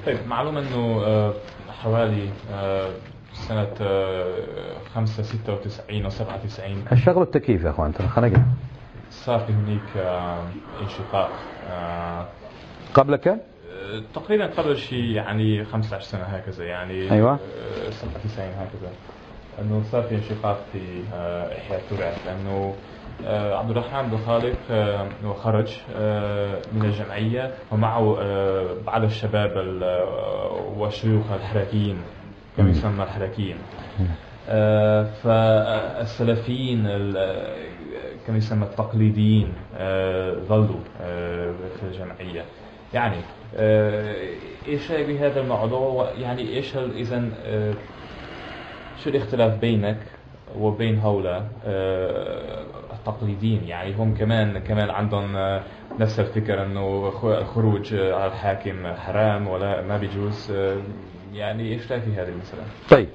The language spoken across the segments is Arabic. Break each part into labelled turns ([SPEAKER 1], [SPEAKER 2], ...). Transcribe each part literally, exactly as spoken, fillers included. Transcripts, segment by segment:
[SPEAKER 1] طيب معلوم أنه حوالي سنة خمسة ستة وتسعين أو سبعة وتسعين
[SPEAKER 2] الشغل التكييف يا أخوان خلينا نقول
[SPEAKER 1] صار في هناك انشقاق.
[SPEAKER 2] قبل كم؟
[SPEAKER 1] تقريبا قبل شيء يعني خمسة عشر سنة هكذا يعني.
[SPEAKER 2] أيوة.
[SPEAKER 1] سبعة وتسعين هكذا أنه صار في انشقاق في إحياء التراث، لأنه عبد الرحمن بن خالق خرج من الجمعية ومعه بعض الشباب والشيوخ الحركيين كما يسمى الحركيين. فالسلفيين كما يسمى التقليديين ظلوا في الجمعية. يعني ايش رأيك بهذا الموضوع؟ يعني ايش اذا شو الاختلاف بينك وبين هؤلاء التقليديين؟ يعني هم كمان كمان عندهم نفس الفكر انه الخروج على الحاكم حرام ولا ما بيجوز. يعني ايش رأيك في هذه المسألة؟
[SPEAKER 2] طيب،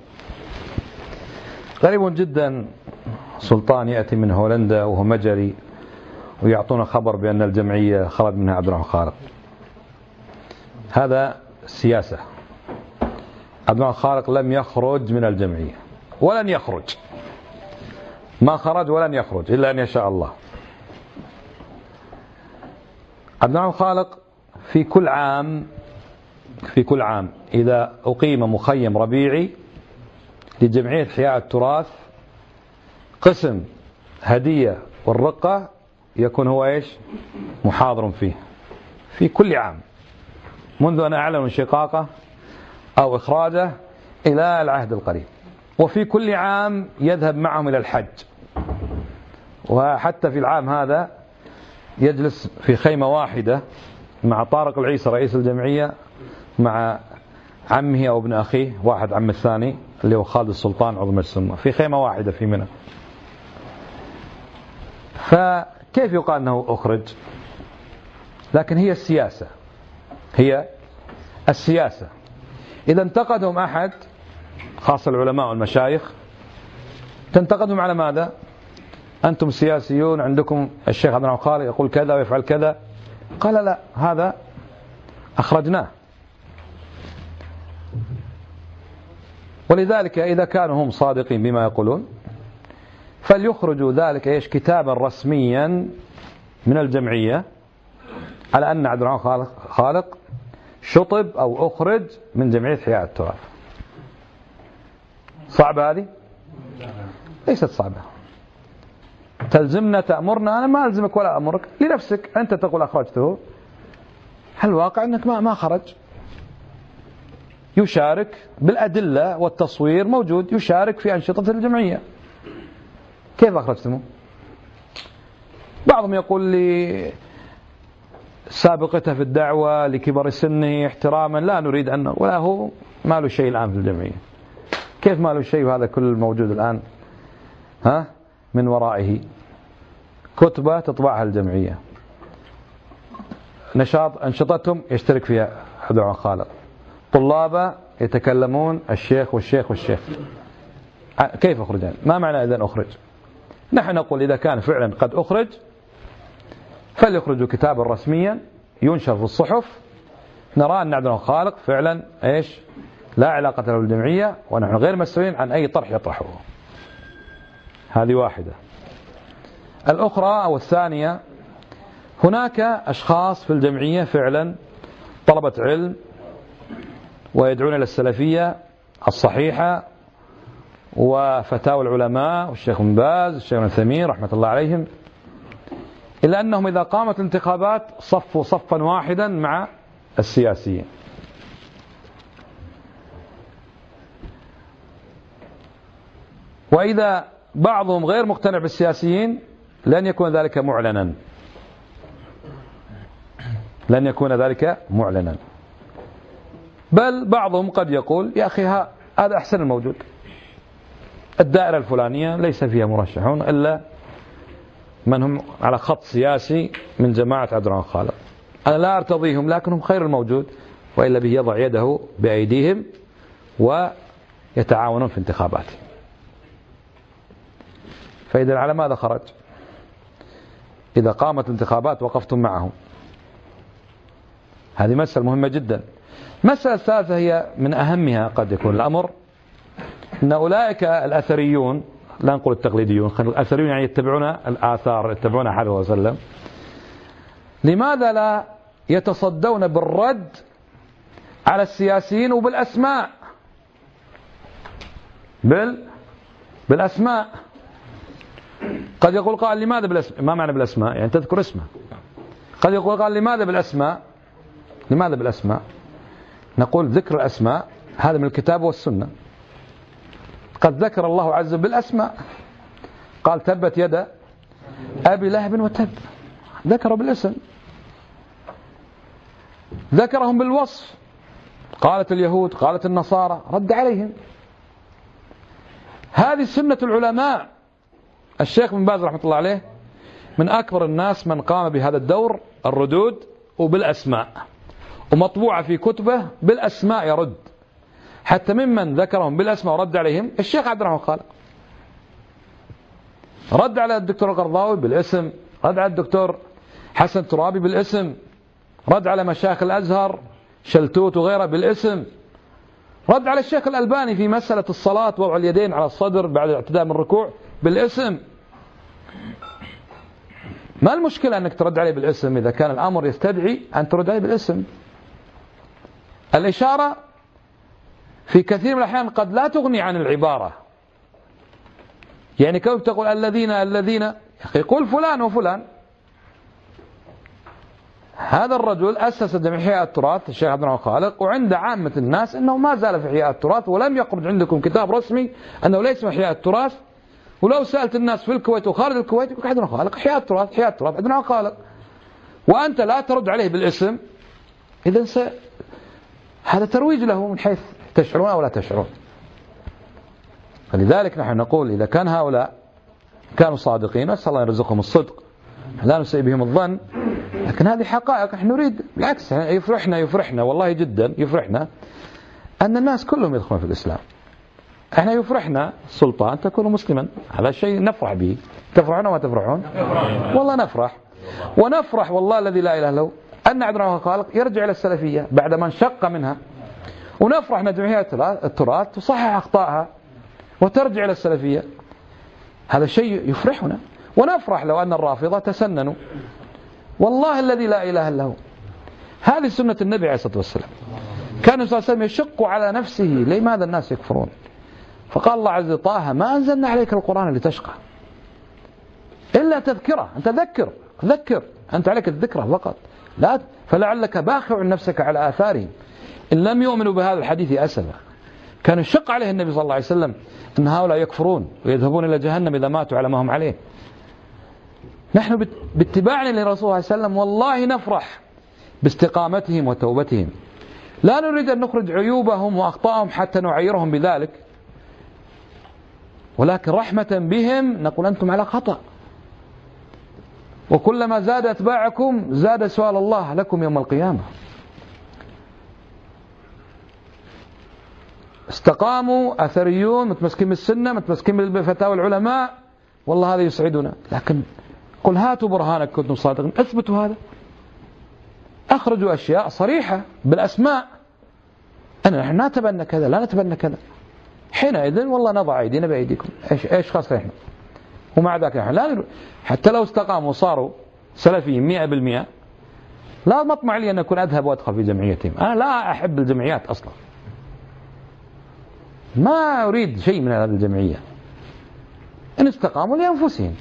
[SPEAKER 2] غريب جدا سلطان يأتي من هولندا وهو مجري ويعطونا خبر بأن الجمعية خرج منها عبد الرحمن خالق. هذا سياسة. عبد الرحمن خالق لم يخرج من الجمعية ولن يخرج، ما خرج ولن يخرج إلا أن يشاء الله. عبد الرحمن خالق في كل عام في كل عام إذا أقيم مخيم ربيعي لجمعية إحياء التراث قسم هدية والرقة يكون هو إيش محاضر فيه في كل عام منذ أن أعلنوا انشقاقه أو إخراجه إلى العهد القريب. وفي كل عام يذهب معهم إلى الحج، وحتى في العام هذا يجلس في خيمة واحدة مع طارق العيسى رئيس الجمعية مع عمه أو ابن أخيه واحد عم الثاني اللي هو خالد السلطان عضو مجلس الأمة في خيمة واحدة في منى. فكيف يقال أنه أخرج؟ لكن هي السياسة هي السياسة. إذا انتقدهم أحد خاصة العلماء والمشايخ تنتقدهم على ماذا؟ أنتم سياسيون، عندكم الشيخ عبد الرحمن خالق يقول كذا ويفعل كذا. قال لا، هذا أخرجناه. ولذلك إذا كانوا هم صادقين بما يقولون فليخرجوا ذلك إيش كتابا رسميا من الجمعية على أن عبد الرحمن خالق شطب أو أخرج من جمعية إحياء التراث. صعبة هذه؟ ليست صعبة. تلزمنا تأمرنا؟ أنا ما ألزمك ولا أمرك، لنفسك أنت تقول أخرجته، هل الواقع أنك ما ما خرج؟ يشارك بالأدلة والتصوير موجود، يشارك في أنشطة الجمعية. كيف أخرجتموه؟ بعضهم يقول لي سابقته في الدعوة لكبر سنه احتراما، لا نريد أن، ولا هو ما له شيء الآن في الجمعية. كيف ما له شيء وهذا كل الموجود الآن ها من ورائه؟ كتبة تطبعها الجمعية، نشاط أنشطتهم يشترك فيها عبد الرحمن خالق، طلابة يتكلمون الشيخ والشيخ والشيخ. كيف أخرجان؟ ما معنى إذن أخرج؟ نحن نقول إذا كان فعلا قد أخرج فليخرجوا كتابا رسميا ينشر في الصحف نرى أن عبد الرحمن خالق فعلا إيش لا علاقة له بالجمعية ونحن غير مسؤولين عن أي طرح يطرحه. هذه واحدة. الأخرى أو الثانية، هناك أشخاص في الجمعية فعلا طلبة علم ويدعون إلى السلفية الصحيحة وفتاوى العلماء والشيخ بن باز والشيخ ابن عثيمين رحمة الله عليهم، إلا أنهم إذا قامت الانتخابات صفوا صفا واحدا مع السياسيين. وإذا بعضهم غير مقتنع بالسياسيين لن يكون ذلك معلنا، لن يكون ذلك معلنا، بل بعضهم قد يقول يا أخي هذا أحسن الموجود، الدائرة الفلانية ليس فيها مرشحون إلا من هم على خط سياسي من جماعة عبد الرحمن خالق، أنا لا أرتضيهم لكنهم خير الموجود، وإلا به يضع يده بأيديهم ويتعاونون في انتخاباته. فإذا على ماذا خرج؟ إذا قامت انتخابات وقفتم معهم، هذه مسألة مهمة جدا. المسألة الثالثة هي من أهمها قد يكون الأمر، أن أولئك الأثريون، لا نقول التقليديون، الأثريون يعني يتبعون الآثار، يتبعون أحد صلى الله عليه وسلم، لماذا لا يتصدون بالرد على السياسيين وبالأسماء؟ بال بالأسماء. قد يقول قال لماذا بالأسماء؟ ما معنى بالأسماء؟ يعني تذكر اسمه. قد يقول قال لماذا بالأسماء؟ لماذا بالأسماء؟ نقول ذكر الأسماء هذا من الكتاب والسنة. قد ذكر الله عز وجل بالأسماء، قال تبت يد أبي لهب وتب، ذكره بالاسم. ذكرهم بالوصف، قالت اليهود، قالت النصارى، رد عليهم. هذه سنة العلماء. الشيخ بن باز رحمة الله عليه من أكبر الناس من قام بهذا الدور، الردود وبالأسماء، ومطبوعة في كتبه بالأسماء يرد، حتى ممن ذكرهم بالأسماء ورد عليهم الشيخ عبد الرحمن خالق، رد على الدكتور القرضاوي بالاسم، رد على الدكتور حسن ترابي بالاسم، رد على مشايخ الأزهر شلتوت وغيره بالاسم، رد على الشيخ الألباني في مسألة الصلاة وضع اليدين على الصدر بعد الاعتداء من الركوع بالاسم. ما المشكلة أنك ترد عليه بالاسم إذا كان الأمر يستدعي أن ترد عليه بالاسم؟ الإشارة في كثير من الأحيان قد لا تغني عن العبارة. يعني كيف تقول الذين الذين يا أخي قل فلان وفلان. هذا الرجل أسس جمعية إحياء التراث الشيخ عبد الرحمن خالق، وعند عامة الناس أنه ما زال في إحياء التراث، ولم يخرج عندكم كتاب رسمي أنه ليس إحياء التراث. ولو سألت الناس في الكويت وخارج الكويت يقول عبد الرحمن خالق إحياء التراث، إحياء التراث عبد الرحمن خالق، وأنت لا ترد عليه بالاسم. إذن س... هذا ترويج له من حيث تشعرون أو لا تشعرون. فلذلك نحن نقول إذا كان هؤلاء كانوا صادقين نسأل الله يرزقهم الصدق، لا نسيء بهم الظن، لكن هذه حقائق. نحن نريد بالعكس يفرحنا يفرحنا والله جدا يفرحنا أن الناس كلهم يدخلون في الإسلام. احنا يفرحنا السلطان تكون مسلما، هذا شيء نفرح به. تفرحون وما تفرحون؟ والله نفرح، ونفرح والله الذي لا إله إلا هو أن عبد الرحمن خالق يرجع إلى السلفية بعد ما انشق منها، ونفرح أن جمعية التراث تصحح أخطائها وترجع إلى السلفية. هذا شيء يفرحنا. ونفرح لو أن الرافضة تسننوا، والله الذي لا إله إلا هو. هذه سنة النبي عليه الصلاة والسلام. كان النبي صلى الله عليه وسلم يشق على نفسه لماذا الناس يكفرون، فقال الله عز وجل طه ما أنزلنا عليك القرآن لتشقى إلا تذكرة. أنت ذكر ذكر أنت عليك الذكرى فقط، لا فلعلك باخع نفسك على آثارهم إن لم يؤمنوا بهذا الحديث أسفا. كان يشق عليه النبي صلى الله عليه وسلم أن هؤلاء يكفرون ويذهبون إلى جهنم إذا ماتوا على ما هم عليه. نحن باتباعنا لرسول الله صلى الله عليه وسلم والله نفرح باستقامتهم وتوبتهم، لا نريد أن نخرج عيوبهم وأخطائهم حتى نعيرهم بذلك، ولكن رحمة بهم نقول أنتم على خطأ، وكلما زاد أتباعكم زاد سؤال الله لكم يوم القيامة. استقاموا أثريون متمسكين بالسنة متمسكين بفتاوى العلماء، والله هذا يسعدنا. لكن قل هاتوا برهانك كنتم صادقين، اثبتوا هذا، أخرجوا أشياء صريحة بالأسماء. أنا نحن نتبنى كذا لا نتبنى كذا، حينئذ والله نضع أيدينا بأيديكم. إيش إيش خاصة إحنا؟ ومع ذلك نحن لا نر... حتى لو استقاموا وصاروا سلفيين مئة بالمئة لا مطمع لي أن أكون أذهب وأدخل في جمعيتهم. أنا لا أحب الجمعيات أصلا، ما أريد شيء من هذه الجمعية. إن استقاموا لأنفسهم،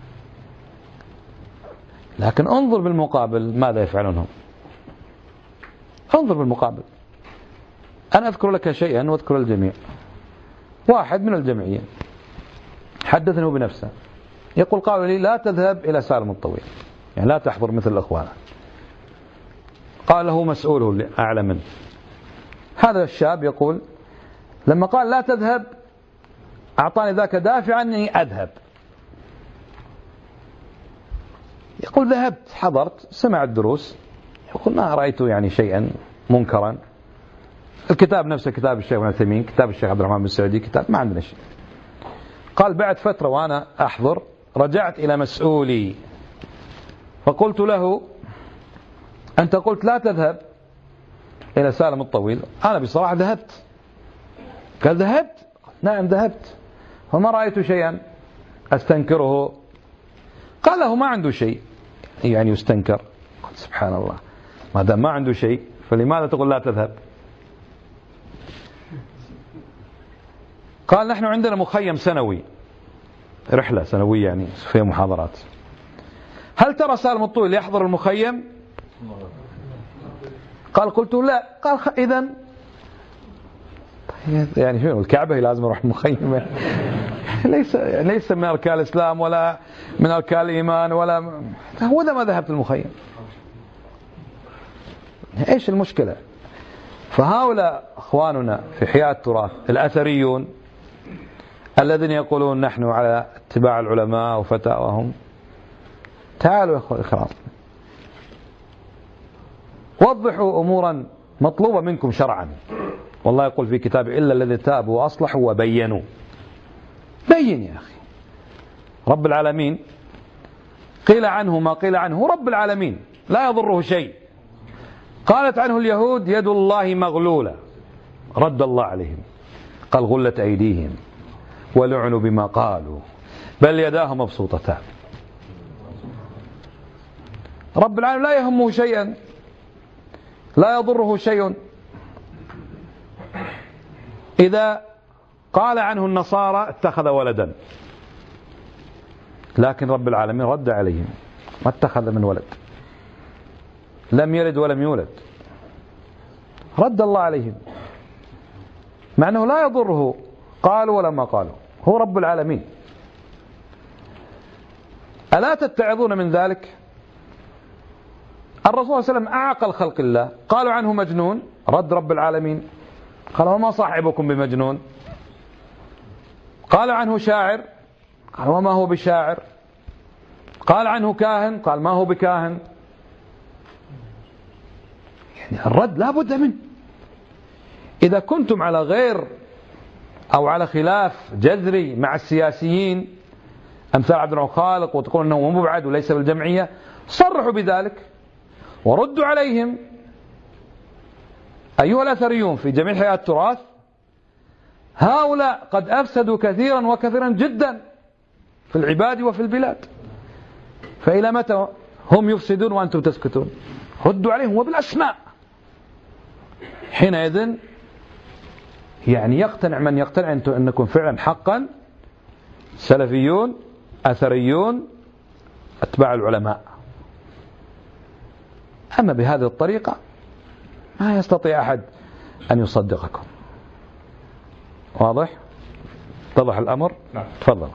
[SPEAKER 2] لكن انظر بالمقابل ماذا يفعلون هم. انظر بالمقابل. أنا أذكر لك شيئا وأذكر الجميع. واحد من الجمعية حدثني بنفسه يقول قالوا لي لا تذهب إلى سالم الطويل، يعني لا تحضر مثل الأخوان. قال له مسؤوله اللي أعلى منه. هذا الشاب يقول لما قال لا تذهب أعطاني ذاك دافعا أني أذهب. يقول ذهبت حضرت سمع الدروس، يقول ما رأيت يعني شيئا منكرا. الكتاب نفسه كتاب الشيخ ابن عثيمين، كتاب الشيخ عبد الرحمن بن سعودي، كتاب ما عندنا شيء. قال بعد فترة وأنا أحضر رجعت إلى مسؤولي فقلت له أنت قلت لا تذهب إلى سالم الطويل: أنا بصراحة ذهبت. قال: ذهبت؟ نعم ذهبت، فما رأيت شيئا أستنكره. قال له: ما عنده شيء يعني يستنكر. قال: سبحان الله، ما دام ما عنده شيء فلماذا تقول لا تذهب؟ قال: نحن عندنا مخيم سنوي، رحلة سنوية يعني فيها محاضرات، هل ترى سالم الطويل يحضر المخيم؟ قال: قلت لا. قال: إذن يعني شنو الكعبة لازم أروح المخيم؟ ليس ليس من أركان الإسلام ولا من أركان الإيمان ولا هو ذا ما ذهبت المخيم. إيش المشكلة؟ فهؤلاء أخواننا في حياة التراث الأثريون الذين يقولون نحن على اتباع العلماء وفتاواهم، تعالوا يا أخوة الكرام، وضحوا أمورا مطلوبة منكم شرعا. والله يقول في كتابه: إلا الذين تابوا وأصلحوا وبينوا. بين يا أخي. رب العالمين قيل عنه ما قيل عنه، رب العالمين لا يضره شيء. قالت عنه اليهود: يد الله مغلولة، رد الله عليهم، قال: غلت أيديهم ولعنوا بما قالوا بل يداه مبسوطتان. رب العالمين لا يهمه شيئا، لا يضره شيء. إذا قال عنه النصارى اتخذ ولدا، لكن رب العالمين رد عليهم: ما اتخذ من ولد، لم يلد ولم يولد. رد الله عليهم مع أنه لا يضره قالوا ولا ما قالوا، هو رب العالمين. ألا تتعظون من ذلك؟ الرسول صلى الله عليه وسلم أعقل خلق الله، قالوا عنه مجنون، رد رب العالمين قال: وما صاحبكم بمجنون. قال عنه شاعر، قال: وما هو بشاعر. قال عنه كاهن، قال: ما هو بكاهن. يعني الرد لا بد منه. إذا كنتم على غير أو على خلاف جذري مع السياسيين أمثال عبد الرحمن خالق وتقول أنه مبعد وليس بالجمعية، صرحوا بذلك وردوا عليهم. أيها الأثريون في جميع حياة التراث، هؤلاء قد أفسدوا كثيرا وكثيرا جدا في العباد وفي البلاد، فإلى متى هم يفسدون وأنتم تسكتون؟ ردوا عليهم وبالأسماء. حينئذ يعني يقتنع من يقتنع أنكم فعلا حقا سلفيون أثريون أتباع العلماء. أما بهذه الطريقة ما يستطيع أحد أن يصدقكم. واضح؟ اتضح الأمر؟
[SPEAKER 1] نعم.
[SPEAKER 2] تفضل.